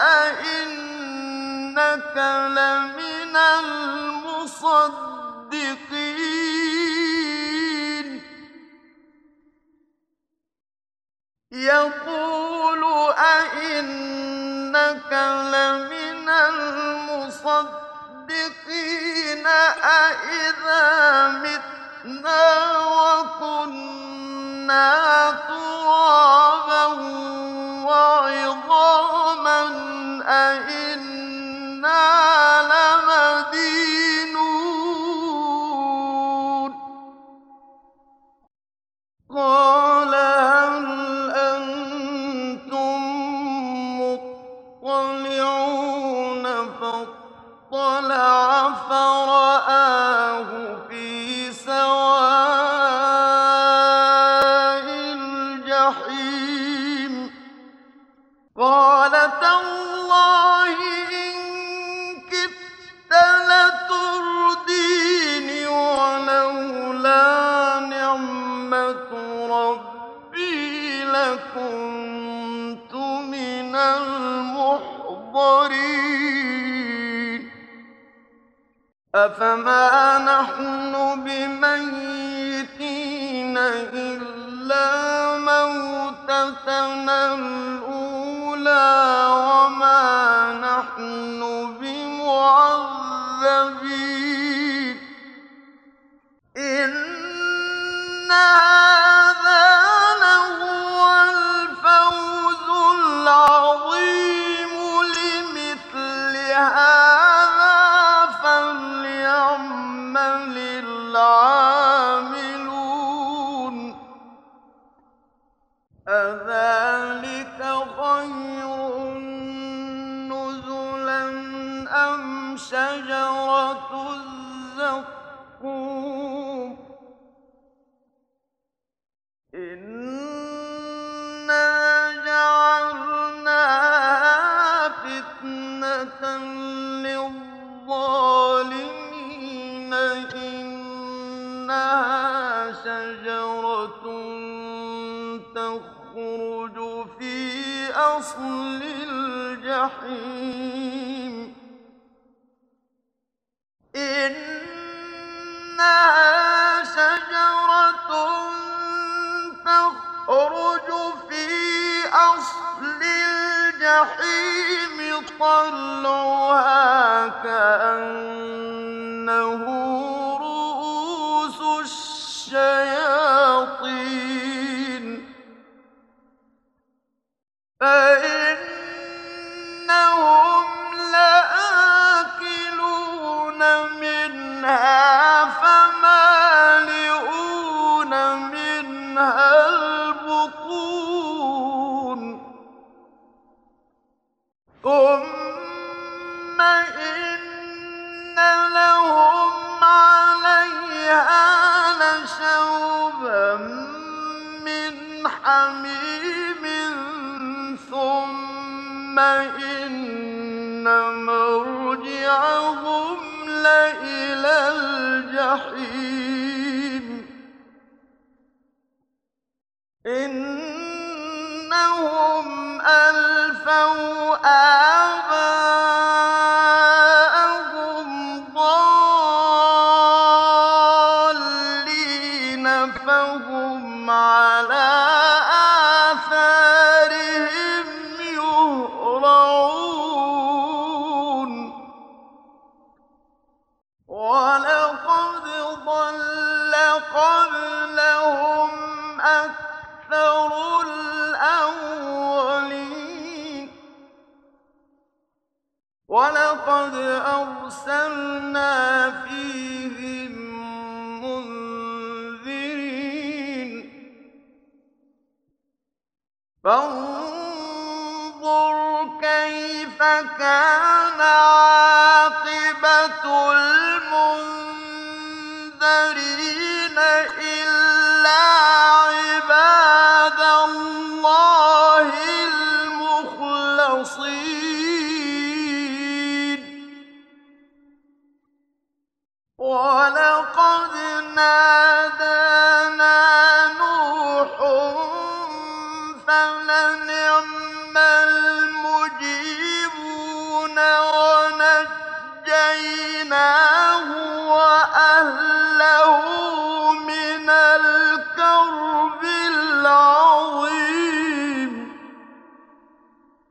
أئنك لمن المصدقين يقول أئنك لمن المصدقين أئذا متنا وكنا ترابا وعظاما أئنا لمدينون قال هل أنتم مطلعون فاطلع فرآه في سواء الجحيم قال تالله إن كدت لتردين ولولا نعمة ربي لكنت من المحضرين أفما نحن بميتين إلا موتتنا الأولى وما نحن بمعذبين إن هذا لهو الفوز العظيم لمثل هذا فليعمل العاملون أذلك خير نزلا أم شجرة الزقوم إنا جعلناها فتنة للظالمين إنها شجرة تخرج في أصل الجحيم إنها شجرة تخرج في أصل الجحيم طلعها كأنه رؤوس الشياطين فإنهم لآكلون منها فمالئون منها البطون ثم إن لهم عليها لشوبا من حميم ثم إن مرجعهم لإلى الجحيم إنهم ألفوا آباءهم ضالين فهم على آثارهم يهرعون ولقد ضل قبلهم أكثر الأولين ولقد أرسلنا فيهم منذرين فانظر كيف كان عاقبة المنذرين إلا عباد الله المخلصين ولقد نادانا نوح فلنعم المجيبون إليه